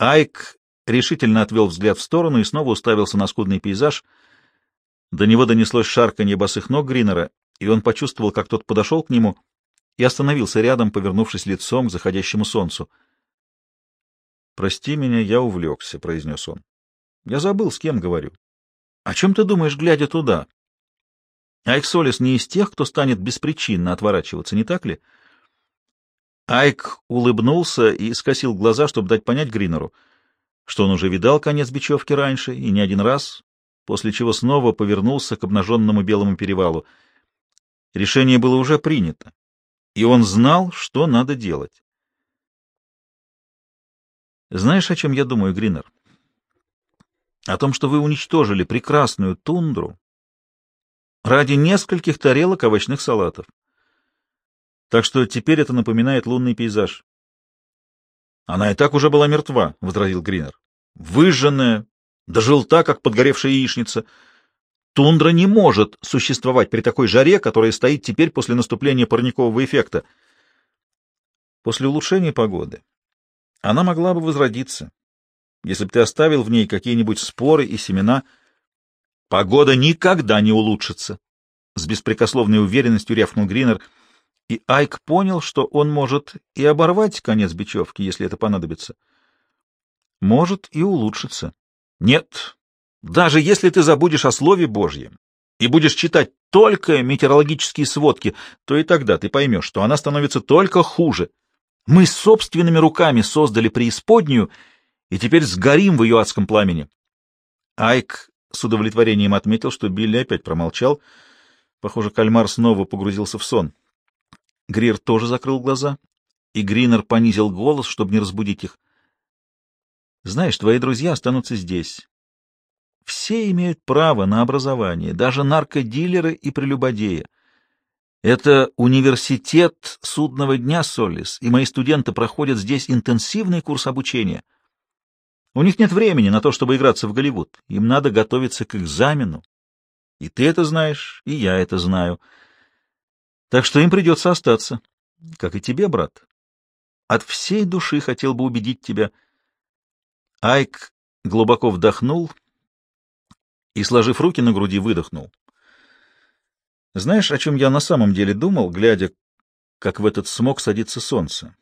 Айк решительно отвел взгляд в сторону и снова уставился на скудный пейзаж. До него донеслось шарканье босых ног Гринера, и он почувствовал, как тот подошел к нему и остановился рядом, повернувшись лицом к заходящему солнцу. «Прости меня, я увлекся», — произнес он. «Я забыл, с кем говорю. О чем ты думаешь, глядя туда? Айк Солис не из тех, кто станет беспричинно отворачиваться, не так ли?» Айк улыбнулся и скосил глаза, чтобы дать понять Гринеру, что он уже видал конец бечевки раньше, и не один раз, после чего снова повернулся к обнаженному белому перевалу. Решение было уже принято, и он знал, что надо делать. «Знаешь, о чем я думаю, Гринер? О том, что вы уничтожили прекрасную тундру ради нескольких тарелок овощных салатов. Так что теперь это напоминает лунный пейзаж». «Она и так уже была мертва», — возразил Гринер. «Выжженная, да желта, как подгоревшая яичница. Тундра не может существовать при такой жаре, которая стоит теперь после наступления парникового эффекта. После улучшения погоды она могла бы возродиться, если бы ты оставил в ней какие-нибудь споры и семена. Погода никогда не улучшится», — с беспрекословной уверенностью рявкнул Гринер, и Айк понял, что он может и оборвать конец бечевки, если это понадобится. Может и улучшиться. Нет, даже если ты забудешь о Слове Божьем и будешь читать только метеорологические сводки, то и тогда ты поймешь, что она становится только хуже. Мы собственными руками создали преисподнюю, и теперь сгорим в ее адском пламени. Айк с удовлетворением отметил, что Билли опять промолчал. Похоже, кальмар снова погрузился в сон. Грир тоже закрыл глаза, и Гринер понизил голос, чтобы не разбудить их. «Знаешь, твои друзья останутся здесь. Все имеют право на образование, даже наркодилеры и прелюбодеи. Это университет судного дня, Соллис, и мои студенты проходят здесь интенсивный курс обучения. У них нет времени на то, чтобы играться в Голливуд. Им надо готовиться к экзамену. И ты это знаешь, и я это знаю. Так что им придется остаться, как и тебе, брат. От всей души хотел бы убедить тебя». Айк глубоко вдохнул и, сложив руки на груди, выдохнул. «Знаешь, о чем я на самом деле думал, глядя, как в этот смог садится солнце?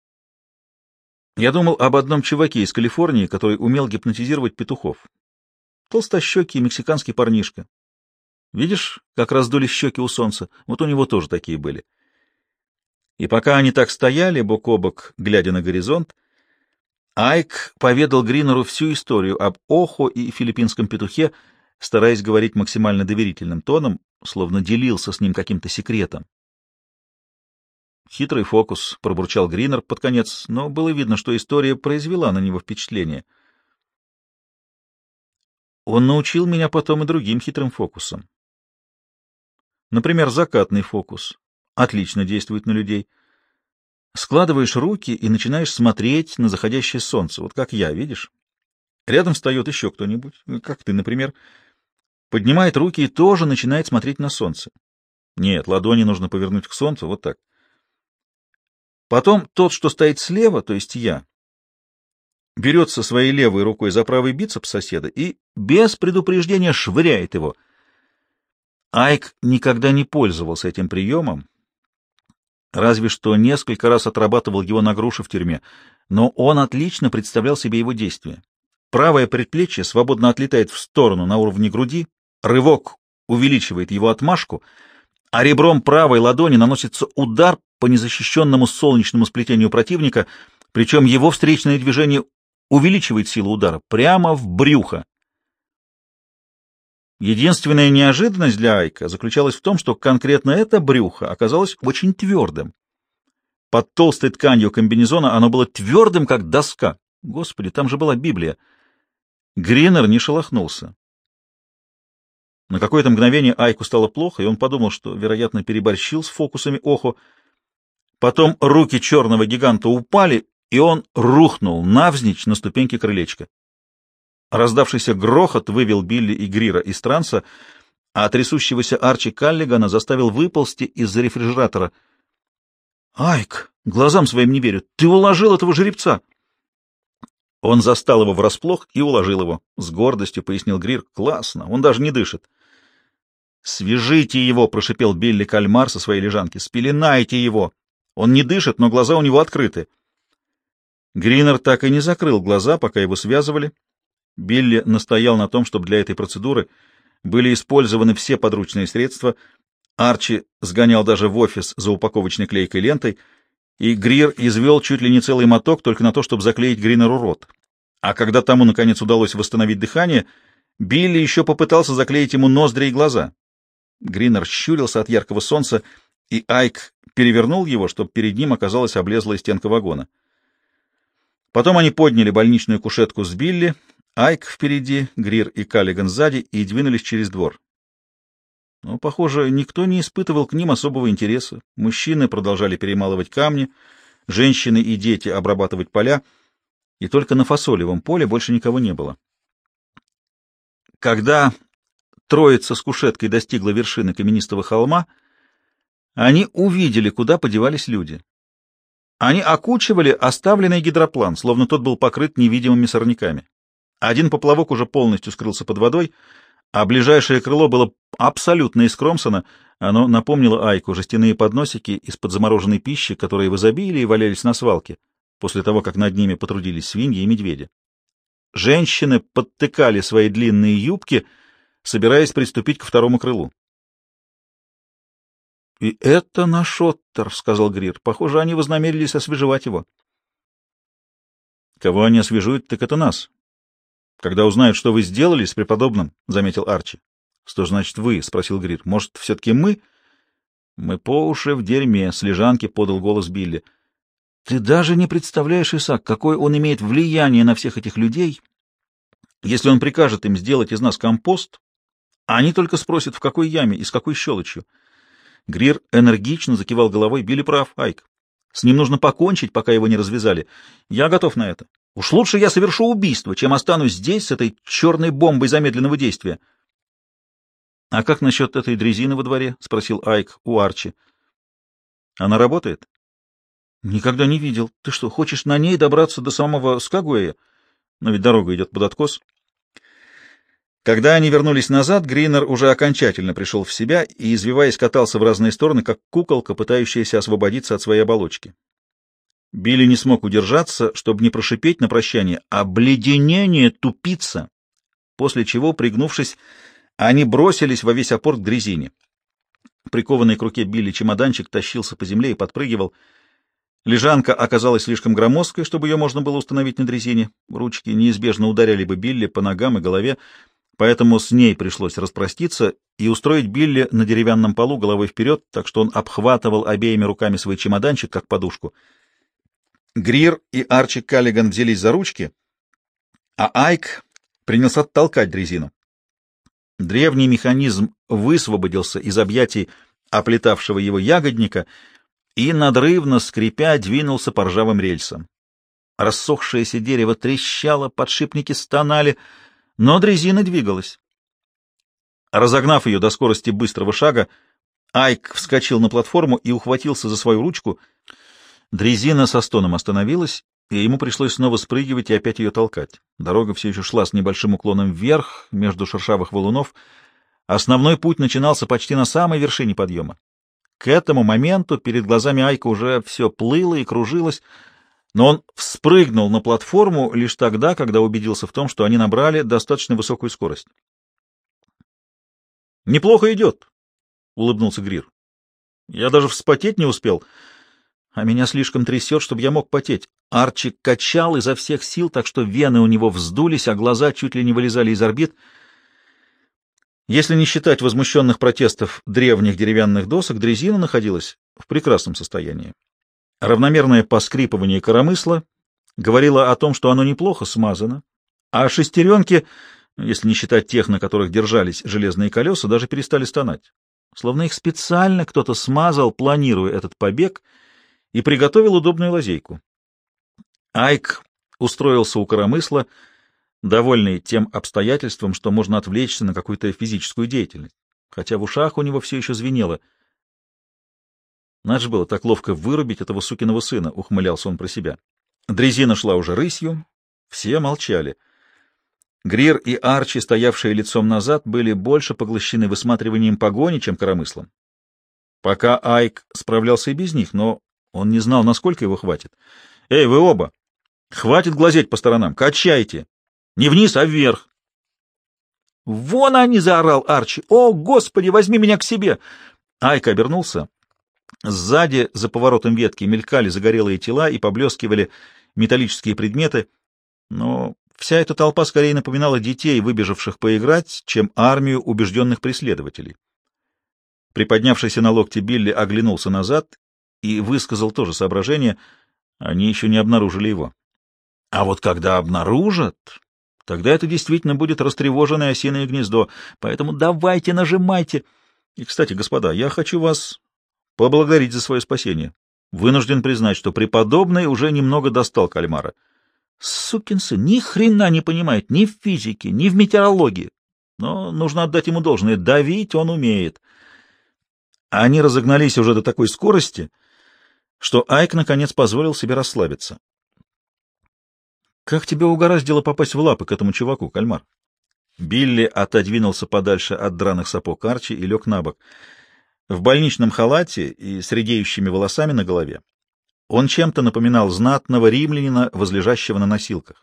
Я думал об одном чуваке из Калифорнии, который умел гипнотизировать петухов. Толстощекий мексиканский парнишка. Видишь, как раздулись щеки у солнца? Вот у него тоже такие были. И пока они так стояли, бок о бок, глядя на горизонт, Айк поведал Гринеру всю историю об Охо и филиппинском петухе, стараясь говорить максимально доверительным тоном, словно делился с ним каким-то секретом. «Хитрый фокус», — пробурчал Гринер под конец, но было видно, что история произвела на него впечатление. «Он научил меня потом и другим хитрым фокусам. Например, закатный фокус. Отлично действует на людей. Складываешь руки и начинаешь смотреть на заходящее солнце, вот как я, видишь? Рядом встает еще кто-нибудь, как ты, например, поднимает руки и тоже начинает смотреть на солнце. Нет, ладони нужно повернуть к солнцу, вот так. Потом тот, что стоит слева, то есть я, берется своей левой рукой за правый бицепс соседа и без предупреждения швыряет его. Айк никогда не пользовался этим приемом, разве что несколько раз отрабатывал его на груши в тюрьме, но он отлично представлял себе его действия. Правое предплечье свободно отлетает в сторону на уровне груди, рывок увеличивает его отмашку, а ребром правой ладони наносится удар по незащищенному солнечному сплетению противника, причем его встречное движение увеличивает силу удара прямо в брюхо. Единственная неожиданность для Айка заключалась в том, что конкретно это брюхо оказалось очень твердым. Под толстой тканью комбинезона оно было твердым, как доска. Господи, там же была Библия. Гринер не шелохнулся. На какое-то мгновение Айку стало плохо, и он подумал, что, вероятно, переборщил с фокусами Охо. Потом руки черного гиганта упали, и он рухнул навзничь на ступеньки крылечка. Раздавшийся грохот вывел Билли и Грира из транса, а трясущегося Арчи Каллигана заставил выползти из-за рефрижератора. — Айк, глазам своим не верю, ты уложил этого жеребца! Он застал его врасплох и уложил его. С гордостью пояснил Грир. Классно, он даже не дышит. «Свяжите его!» — прошипел Билли Кальмар со своей лежанки. «Спеленайте его! Он не дышит, но глаза у него открыты». Гринер так и не закрыл глаза, пока его связывали. Билли настоял на том, чтобы для этой процедуры были использованы все подручные средства. Арчи сгонял даже в офис за упаковочной клейкой лентой, и Грир извел чуть ли не целый моток только на то, чтобы заклеить Гринеру рот. А когда тому, наконец, удалось восстановить дыхание, Билли еще попытался заклеить ему ноздри и глаза. Гринер щурился от яркого солнца, и Айк перевернул его, чтобы перед ним оказалась облезлая стенка вагона. Потом они подняли больничную кушетку с Билли, Айк впереди, Грир и Каллиган сзади, и двинулись через двор. Но, похоже, никто не испытывал к ним особого интереса. Мужчины продолжали перемалывать камни, женщины и дети обрабатывать поля, и только на фасолевом поле больше никого не было. Когда троица с кушеткой достигла вершины каменистого холма, они увидели, куда подевались люди. Они окучивали оставленный гидроплан, словно тот был покрыт невидимыми сорняками. Один поплавок уже полностью скрылся под водой, а ближайшее крыло было абсолютно искромсано. Оно напомнило Айку жестяные подносики из-под замороженной пищи, которые в изобилии валялись на свалке, после того, как над ними потрудились свиньи и медведи. Женщины подтыкали свои длинные юбки, собираясь приступить к второму крылу. — И это наш Оттер, — сказал Грир. — Похоже, они вознамерились освежевать его. — Кого они освежуют, так это нас. — Когда узнают, что вы сделали с преподобным, — заметил Арчи. — Что значит вы? — спросил Грир. — Может, все-таки мы? — Мы по уши в дерьме, — с лежанки подал голос Билли. — Ты даже не представляешь, Исаак, какое он имеет влияние на всех этих людей. Если он прикажет им сделать из нас компост, они только спросят, в какой яме и с какой щелочью. Грир энергично закивал головой. Билли прав, Айк. С ним нужно покончить, пока его не развязали. Я готов на это. Уж лучше я совершу убийство, чем останусь здесь с этой черной бомбой замедленного действия. — А как насчет этой дрезины во дворе? — спросил Айк у Арчи. — Она работает? — Никогда не видел. Ты что, хочешь на ней добраться до самого Скагуэя? Но ведь дорога идет под откос. Когда они вернулись назад, Гринер уже окончательно пришел в себя и, извиваясь, катался в разные стороны, как куколка, пытающаяся освободиться от своей оболочки. Билли не смог удержаться, чтобы не прошипеть на прощание «Обледенение, тупица!», после чего, пригнувшись, они бросились во весь опор к дрезине. Прикованный к руке Билли чемоданчик тащился по земле и подпрыгивал. Лежанка оказалась слишком громоздкой, чтобы ее можно было установить на дрезине. Ручки неизбежно ударяли бы Билли по ногам и голове, поэтому с ней пришлось распроститься и устроить Билли на деревянном полу головой вперед, так что он обхватывал обеими руками свой чемоданчик, как подушку. Грир и Арчи Каллиган взялись за ручки, а Айк принялся толкать дрезину. Древний механизм высвободился из объятий оплетавшего его ягодника и, надрывно скрипя, двинулся по ржавым рельсам. Рассохшееся дерево трещало, подшипники стонали, но дрезина двигалась. Разогнав ее до скорости быстрого шага, Айк вскочил на платформу и ухватился за свою ручку. Дрезина со стоном остановилась, и ему пришлось снова спрыгивать и опять ее толкать. Дорога все еще шла с небольшим уклоном вверх, между шершавых валунов. Основной путь начинался почти на самой вершине подъема. К этому моменту перед глазами Айка уже все плыло и кружилось, но он вспрыгнул на платформу лишь тогда, когда убедился в том, что они набрали достаточно высокую скорость. «Неплохо идет», — улыбнулся Грир. «Я даже вспотеть не успел, а меня слишком трясет, чтобы я мог потеть». Арчи качал изо всех сил, так что вены у него вздулись, а глаза чуть ли не вылезали из орбит. Если не считать возмущенных протестов древних деревянных досок, дрезина находилась в прекрасном состоянии. Равномерное поскрипывание коромысла говорило о том, что оно неплохо смазано, а шестеренки, если не считать тех, на которых держались железные колеса, даже перестали стонать. Словно их специально кто-то смазал, планируя этот побег, и приготовил удобную лазейку. Айк устроился у коромысла, довольный тем обстоятельством, что можно отвлечься на какую-то физическую деятельность, хотя в ушах у него все еще звенело. Надо же было так ловко вырубить этого сукиного сына, ухмылялся он про себя. Дрезина шла уже рысью, Все молчали. Грир и Арчи, стоявшие лицом назад, были больше поглощены высматриванием погони, чем коромыслом. Пока Айк справлялся и без них, но он не знал, насколько его хватит. «Эй, вы оба! Хватит глазеть по сторонам! Качайте! Не вниз, а вверх!» «Вон они!» — заорал Арчи. «О, Господи, возьми меня к себе!» Айк обернулся. Сзади, за поворотом ветки, мелькали загорелые тела и поблескивали металлические предметы, но вся эта толпа скорее напоминала детей, выбежавших поиграть, чем армию убежденных преследователей. Приподнявшийся на локте Билли оглянулся назад и высказал то же соображение. Они еще не обнаружили его. А вот когда обнаружат, тогда это действительно будет растревоженное осиное гнездо. Поэтому давайте, нажимайте. И, кстати, господа, я хочу вас поблагодарить за свое спасение. Вынужден признать, что преподобный уже немного достал кальмара. Сукин сын ни хрена не понимает ни в физике, ни в метеорологии. Но нужно отдать ему должное. Давить он умеет. Они разогнались уже до такой скорости, что Айк наконец позволил себе расслабиться. «Как тебя угораздило попасть в лапы к этому чуваку, кальмар?» Билли отодвинулся подальше от драных сапог Арчи и лег на бок. В больничном халате и с редеющими волосами на голове он чем-то напоминал знатного римлянина, возлежащего на носилках.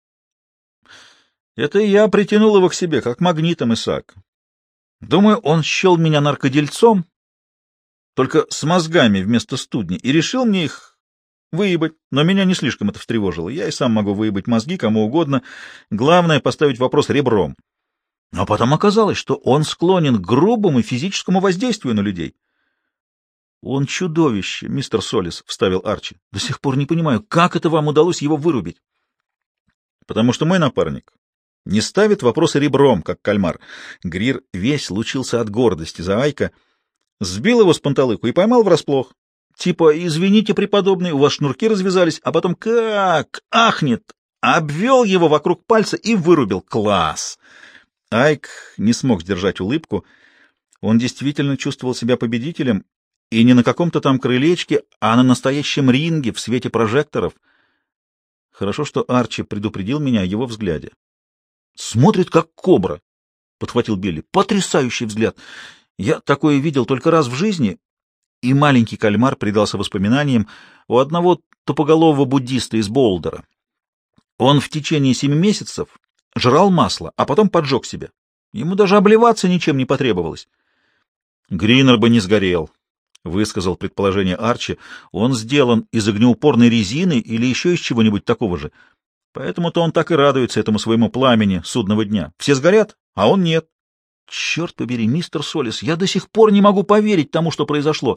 «Это я притянул его к себе, как магнитом, Исаак. Думаю, он счел меня наркодельцом, только с мозгами вместо студни, и решил мне их выебать, но меня не слишком это встревожило. Я и сам могу выебать мозги кому угодно. Главное — поставить вопрос ребром. Но потом оказалось, что он склонен к грубому физическому воздействию на людей. — Он чудовище, мистер Солис, — вставил Арчи. — До сих пор не понимаю, как это вам удалось его вырубить? — Потому что мой напарник не ставит вопросы ребром, как кальмар. Грир весь лучился от гордости за Айка, сбил его с панталыку и поймал врасплох. Типа, извините, преподобный, у вас шнурки развязались, а потом как ахнет, обвел его вокруг пальца и вырубил. Класс! Айк не смог сдержать улыбку. Он действительно чувствовал себя победителем, и не на каком-то там крылечке, а на настоящем ринге в свете прожекторов. Хорошо, что Арчи предупредил меня о его взгляде. «Смотрит, как кобра», — подхватил Билли. «Потрясающий взгляд! Я такое видел только раз в жизни». И маленький кальмар предался воспоминаниям у одного тупоголового буддиста из Болдера. Он в течение 7 месяцев жрал масло, а потом поджег себя. Ему даже обливаться ничем не потребовалось. «Гринер бы не сгорел», — высказал предположение Арчи. «Он сделан из огнеупорной резины или еще из чего-нибудь такого же. Поэтому-то он так и радуется этому своему пламени судного дня. Все сгорят, а он нет». «Черт побери, мистер Солис, я до сих пор не могу поверить тому, что произошло».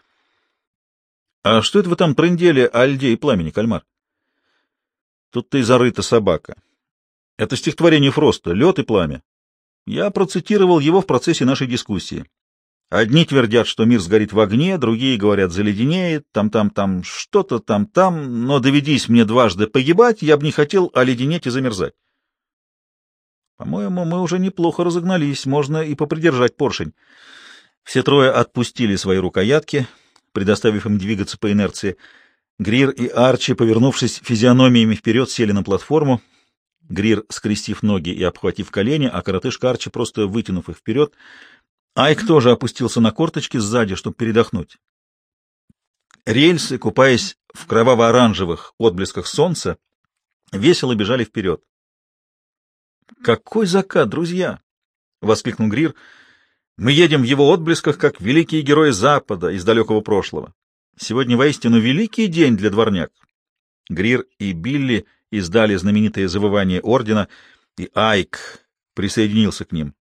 «А что это вы там трындели о льде и пламени, кальмар?» «Тут-то и зарыта собака. Это стихотворение Фроста «Лед и пламя». Я процитировал его в процессе нашей дискуссии. Одни твердят, что мир сгорит в огне, другие говорят, заледенеет, там, что-то там, но доведись мне дважды погибать, я бы не хотел оледенеть и замерзать. По-моему, мы уже неплохо разогнались, можно и попридержать поршень». Все трое отпустили свои рукоятки, предоставив им двигаться по инерции. Грир и Арчи, повернувшись физиономиями вперед, сели на платформу. Грир, скрестив ноги и обхватив колени, а коротышка Арчи, просто вытянув их вперед. Айк тоже опустился на корточки сзади, чтобы передохнуть. Рельсы, купаясь в кроваво-оранжевых отблесках солнца, весело бежали вперед. «Какой закат, друзья!» — воскликнул Грир. «Мы едем в его отблесках, как великие герои Запада из далекого прошлого. Сегодня воистину великий день для дворняк». Грир и Билли издали знаменитое завывание ордена, и Айк присоединился к ним.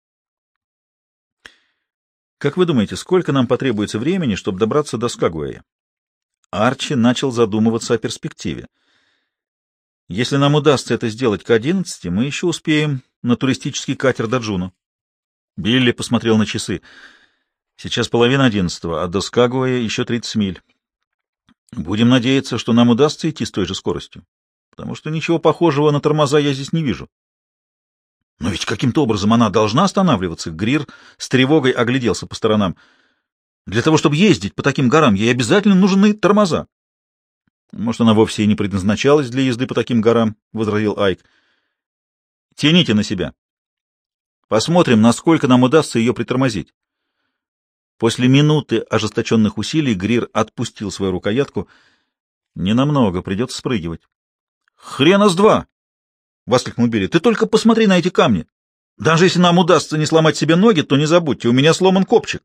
«Как вы думаете, сколько нам потребуется времени, чтобы добраться до Скагуэя?» Арчи начал задумываться о перспективе. «Если нам удастся это сделать к 11, мы еще успеем на туристический катер до Джуну». Билли посмотрел на часы. «Сейчас 10:30, а до Скагуэя еще 30 миль. Будем надеяться, что нам удастся идти с той же скоростью, потому что ничего похожего на тормоза я здесь не вижу». «Но ведь каким-то образом она должна останавливаться». Грир с тревогой огляделся по сторонам. «Для того, чтобы ездить по таким горам, ей обязательно нужны тормоза». Может, она вовсе и не предназначалась для езды по таким горам, — возразил Айк. — Тяните на себя. Посмотрим, насколько нам удастся ее притормозить. После минуты ожесточенных усилий Грир отпустил свою рукоятку. Ненамного, придется спрыгивать. — Хрена с два! — воскликнул Билли. — Ты только посмотри на эти камни! Даже если нам удастся не сломать себе ноги, то не забудьте, у меня сломан копчик.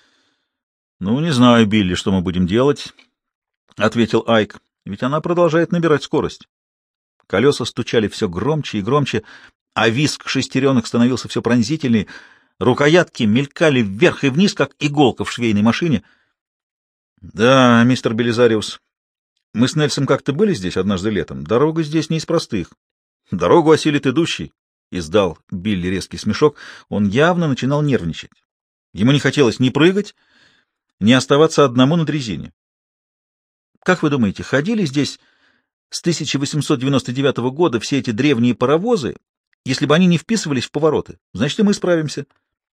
— Ну, не знаю, Билли, что мы будем делать, — ответил Айк, — ведь она продолжает набирать скорость. Колеса стучали все громче и громче, а визг шестеренок становился все пронзительнее. Рукоятки мелькали вверх и вниз, как иголка в швейной машине. — Да, мистер Белизариус, мы с Нельсом как-то были здесь однажды летом. Дорога здесь не из простых. Дорогу осилит идущий, — издал Билли резкий смешок. Он явно начинал нервничать. Ему не хотелось ни прыгать, ни оставаться одному на дрезине. Как вы думаете, ходили здесь с 1899 года все эти древние паровозы, если бы они не вписывались в повороты? Значит, и мы справимся.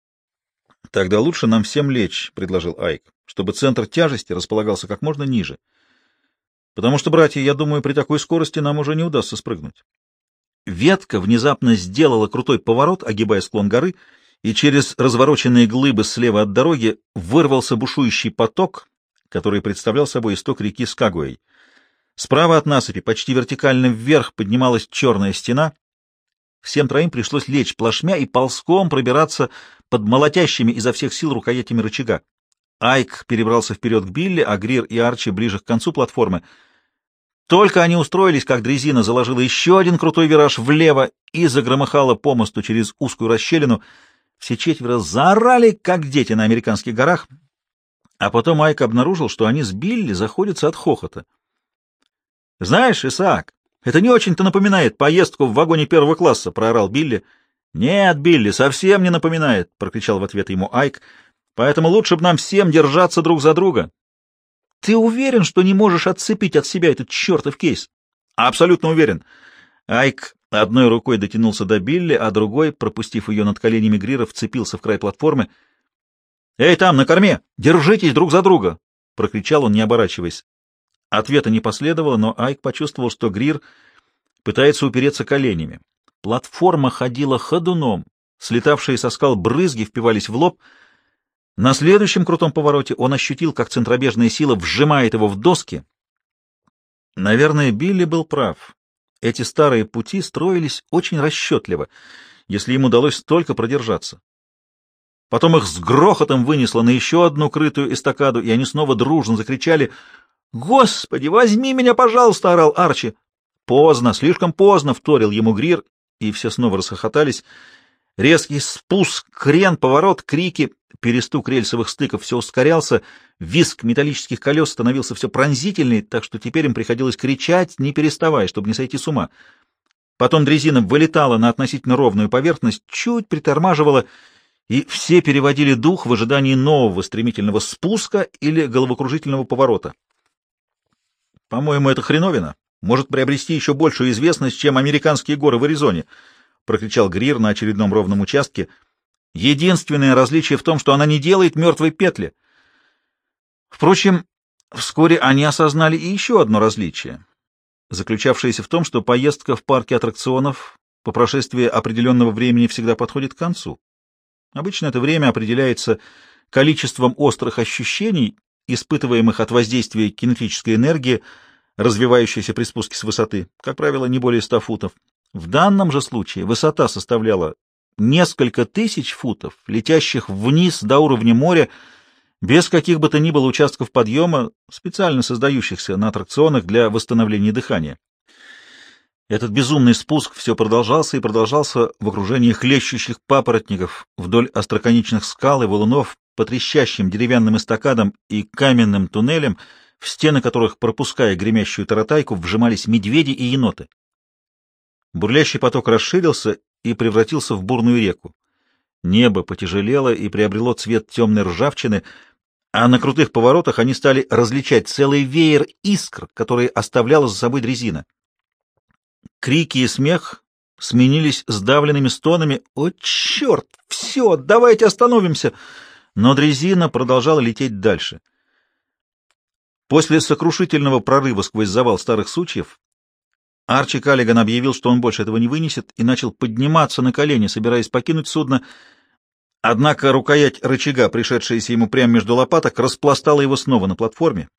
— Тогда лучше нам всем лечь, — предложил Айк, — чтобы центр тяжести располагался как можно ниже. Потому что, братья, я думаю, при такой скорости нам уже не удастся спрыгнуть. Ветка внезапно сделала крутой поворот, огибая склон горы, и через развороченные глыбы слева от дороги вырвался бушующий поток, который представлял собой исток реки Скагуэй. Справа от насыпи, почти вертикально вверх, поднималась черная стена. Всем троим пришлось лечь плашмя и ползком пробираться под молотящими изо всех сил рукоятями рычага. Айк перебрался вперед к Билли, а Грир и Арчи ближе к концу платформы. Только они устроились, как дрезина заложила еще один крутой вираж влево и загромыхала по мосту через узкую расщелину. Все четверо заорали, как дети на американских горах, а потом Айк обнаружил, что они с Билли заходятся от хохота. — Знаешь, Исаак, это не очень-то напоминает поездку в вагоне первого класса, — проорал Билли. — Нет, Билли, совсем не напоминает, — прокричал в ответ ему Айк, — поэтому лучше бы нам всем держаться друг за друга. — Ты уверен, что не можешь отцепить от себя этот чертов кейс? — Абсолютно уверен. Айк одной рукой дотянулся до Билли, а другой, пропустив ее над коленями Грира, вцепился в край платформы. — Эй, там, на корме! Держитесь друг за друга! — прокричал он, не оборачиваясь. Ответа не последовало, но Айк почувствовал, что Грир пытается упереться коленями. Платформа ходила ходуном, слетавшие со скал брызги впивались в лоб. На следующем крутом повороте он ощутил, как центробежная сила вжимает его в доски. Наверное, Билли был прав. Эти старые пути строились очень расчетливо, если им удалось столько продержаться. Потом их с грохотом вынесло на еще одну крытую эстакаду, и они снова дружно закричали: «Господи, возьми меня, пожалуйста!» — орал Арчи. «Поздно, слишком поздно!» — вторил ему Грир, и все снова расхохотались. Резкий спуск, крен, поворот, крики, перестук рельсовых стыков все ускорялся, визг металлических колес становился все пронзительней, так что теперь им приходилось кричать, не переставая, чтобы не сойти с ума. Потом дрезина вылетала на относительно ровную поверхность, чуть притормаживала, и все переводили дух в ожидании нового стремительного спуска или головокружительного поворота. «По-моему, это хреновина может приобрести еще большую известность, чем американские горы в Аризоне», — прокричал Грир на очередном ровном участке. «Единственное различие в том, что она не делает мертвой петли». Впрочем, вскоре они осознали и еще одно различие, заключавшееся в том, что поездка в парке аттракционов по прошествии определенного времени всегда подходит к концу. Обычно это время определяется количеством острых ощущений, испытываемых от воздействия кинетической энергии, развивающейся при спуске с высоты, как правило, не более 100 футов. В данном же случае высота составляла несколько тысяч футов, летящих вниз до уровня моря, без каких бы то ни было участков подъема, специально создающихся на аттракционах для восстановления дыхания. Этот безумный спуск все продолжался и продолжался в окружении хлещущих папоротников вдоль остроконечных скал и валунов, по трещащим деревянным эстакадам и каменным туннелям, в стены которых, пропуская гремящую таратайку, вжимались медведи и еноты. Бурлящий поток расширился и превратился в бурную реку. Небо потяжелело и приобрело цвет темной ржавчины, а на крутых поворотах они стали различать целый веер искр, которые оставляла за собой дрезина. Крики и смех сменились сдавленными стонами. «О, черт! Все, давайте остановимся!» Но дрезина продолжала лететь дальше. После сокрушительного прорыва сквозь завал старых сучьев Арчи Каллиган объявил, что он больше этого не вынесет, и начал подниматься на колени, собираясь покинуть судно. Однако рукоять рычага, пришедшаяся ему прямо между лопаток, распластала его снова на платформе.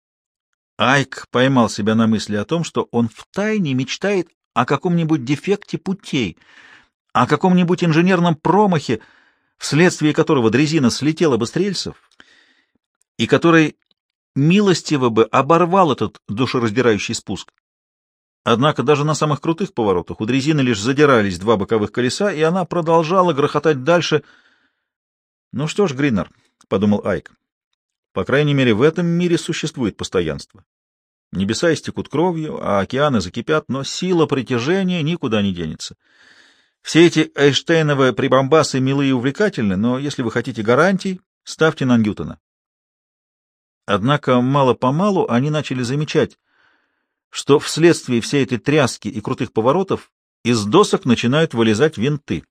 Айк поймал себя на мысли о том, что он втайне мечтает о каком-нибудь дефекте путей, о каком-нибудь инженерном промахе, вследствие которого дрезина слетела бы с рельсов, и который милостиво бы оборвал этот душераздирающий спуск. Однако даже на самых крутых поворотах у дрезины лишь задирались два боковых колеса, и она продолжала грохотать дальше. «Ну что ж, Гриннер», — подумал Айк, — «по крайней мере, в этом мире существует постоянство. Небеса истекут кровью, а океаны закипят, но сила притяжения никуда не денется. Все эти Эйнштейновые прибамбасы милы и увлекательны, но если вы хотите гарантий, ставьте на Ньютона». Однако мало-помалу они начали замечать, что вследствие всей этой тряски и крутых поворотов из досок начинают вылезать винты.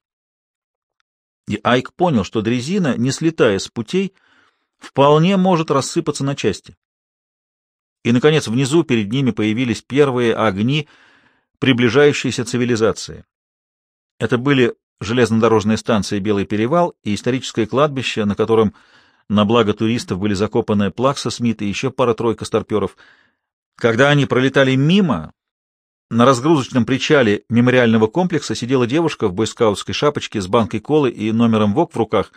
И Айк понял, что дрезина, не слетая с путей, вполне может рассыпаться на части. И, наконец, внизу перед ними появились первые огни приближающейся цивилизации. Это были железнодорожная станция «Белый перевал» и историческое кладбище, на котором на благо туристов были закопаны Плакса Смит и еще пара-тройка старперов. Когда они пролетали мимо, на разгрузочном причале мемориального комплекса сидела девушка в бойскаутской шапочке с банкой колы и номером ВОК в руках.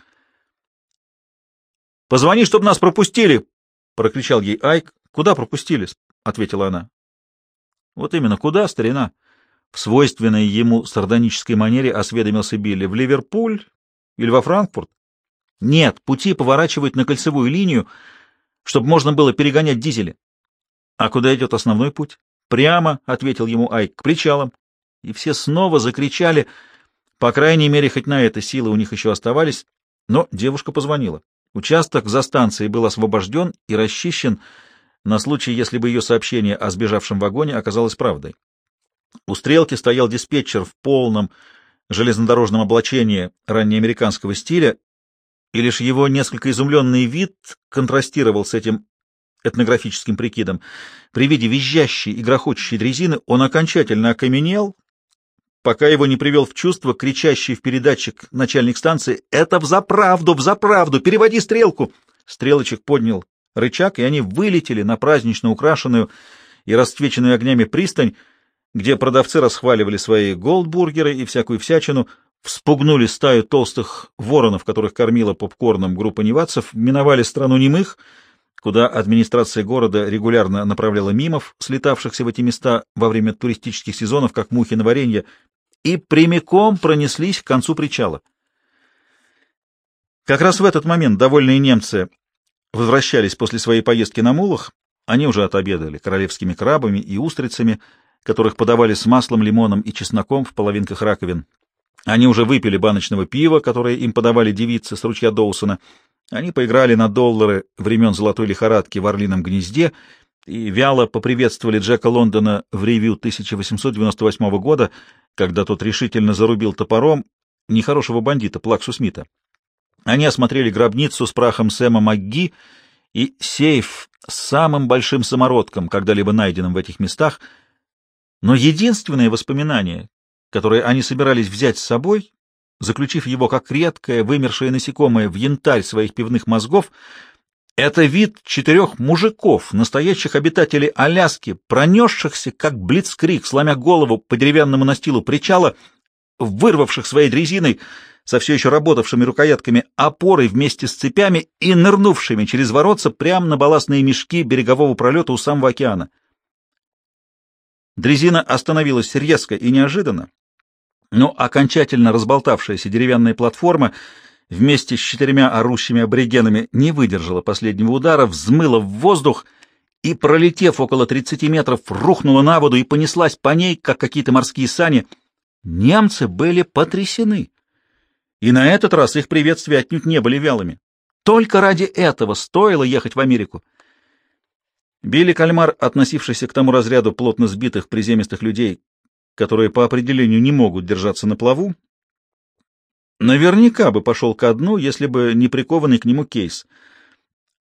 «Позвони, чтобы нас пропустили!» — прокричал ей Айк. «Куда пропустили?» — ответила она. «Вот именно, куда, старина?» В свойственной ему сардонической манере осведомился Билли. «В Ливерпуль или во Франкфурт?» «Нет, пути поворачивают на кольцевую линию, чтобы можно было перегонять дизели». «А куда идет основной путь?» «Прямо», — ответил ему Айк, — «к причалам». И все снова закричали. По крайней мере, хоть на это силы у них еще оставались. Но девушка позвонила. Участок за станцией был освобожден и расчищен на случай, если бы ее сообщение о сбежавшем вагоне оказалось правдой. У стрелки стоял диспетчер в полном железнодорожном облачении раннеамериканского стиля, и лишь его несколько изумленный вид контрастировал с этим этнографическим прикидом. При виде визжащей и грохочущей дрезины он окончательно окаменел, пока его не привел в чувство кричащий в передатчик начальник станции: «Это взаправду, взаправду! Переводи стрелку!» Стрелочек поднял рычаг, и они вылетели на празднично украшенную и расцвеченную огнями пристань, где продавцы расхваливали свои голдбургеры и всякую всячину, вспугнули стаю толстых воронов, которых кормила попкорном группа невадцев, миновали страну немых, куда администрация города регулярно направляла мимов, слетавшихся в эти места во время туристических сезонов, как мухи на варенье, и прямиком пронеслись к концу причала. Как раз в этот момент довольные немцы возвращались после своей поездки на мулах. Они уже отобедали королевскими крабами и устрицами, которых подавали с маслом, лимоном и чесноком в половинках раковин. Они уже выпили баночного пива, которое им подавали девицы с ручья Доусона. Они поиграли на доллары времен золотой лихорадки в Орлином гнезде и вяло поприветствовали Джека Лондона в ревью 1898 года, когда тот решительно зарубил топором нехорошего бандита Плаксу Смита. Они осмотрели гробницу с прахом Сэма МакГи и сейф с самым большим самородком, когда-либо найденным в этих местах, но единственное воспоминание, которое они собирались взять с собой, заключив его как редкое вымершее насекомое в янтарь своих пивных мозгов, это вид 4 мужиков, настоящих обитателей Аляски, пронесшихся, как блицкриг, сломя голову по деревянному настилу причала, вырвавших своей дрезиной со все еще работавшими рукоятками опорой вместе с цепями и нырнувшими через воротца прямо на балластные мешки берегового пролета у самого океана. Дрезина остановилась резко и неожиданно, но окончательно разболтавшаяся деревянная платформа вместе с 4 орущими аборигенами не выдержала последнего удара, взмыла в воздух и, пролетев около 30 метров, рухнула на воду и понеслась по ней, как какие-то морские сани. Немцы были потрясены, и на этот раз их приветствия отнюдь не были вялыми. Только ради этого стоило ехать в Америку. Билли Кальмар, относившийся к тому разряду плотно сбитых приземистых людей, которые по определению не могут держаться на плаву, наверняка бы пошел ко дну, если бы не прикованный к нему Кейс.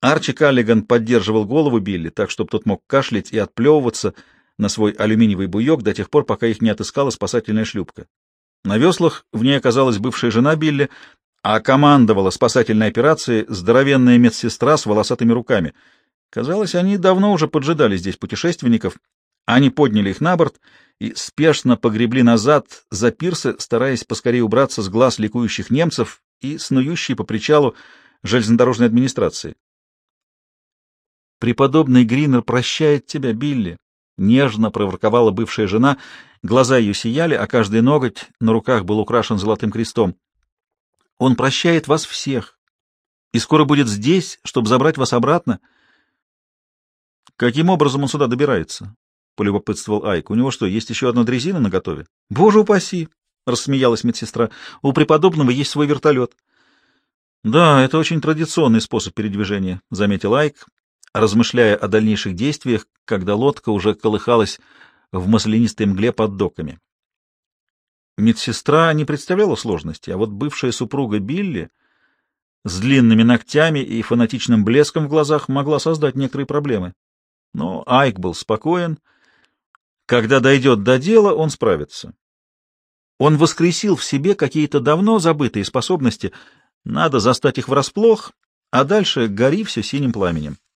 Арчи Каллиган поддерживал голову Билли, так, чтобы тот мог кашлять и отплевываться на свой алюминиевый буек до тех пор, пока их не отыскала спасательная шлюпка. На веслах в ней оказалась бывшая жена Билли, а командовала спасательной операцией здоровенная медсестра с волосатыми руками. Казалось, они давно уже поджидали здесь путешественников. Они подняли их на борт и спешно погребли назад за пирсы, стараясь поскорее убраться с глаз ликующих немцев и снующей по причалу железнодорожной администрации. «Преподобный Гринер прощает тебя, Билли», — нежно проворковала бывшая жена. Глаза ее сияли, а каждый ноготь на руках был украшен золотым крестом. «Он прощает вас всех и скоро будет здесь, чтобы забрать вас обратно». «Каким образом он сюда добирается?» — полюбопытствовал Айк. «У него что, есть еще одна дрезина наготове?» «Боже упаси!» — рассмеялась медсестра. «У преподобного есть свой вертолет». «Да, это очень традиционный способ передвижения», — заметил Айк, размышляя о дальнейших действиях, когда лодка уже колыхалась в маслянистой мгле под доками. Медсестра не представляла сложности, а вот бывшая супруга Билли с длинными ногтями и фанатичным блеском в глазах могла создать некоторые проблемы. Но Айк был спокоен. Когда дойдет до дела, он справится. Он воскресил в себе какие-то давно забытые способности. Надо застать их врасплох, а дальше гори все синим пламенем.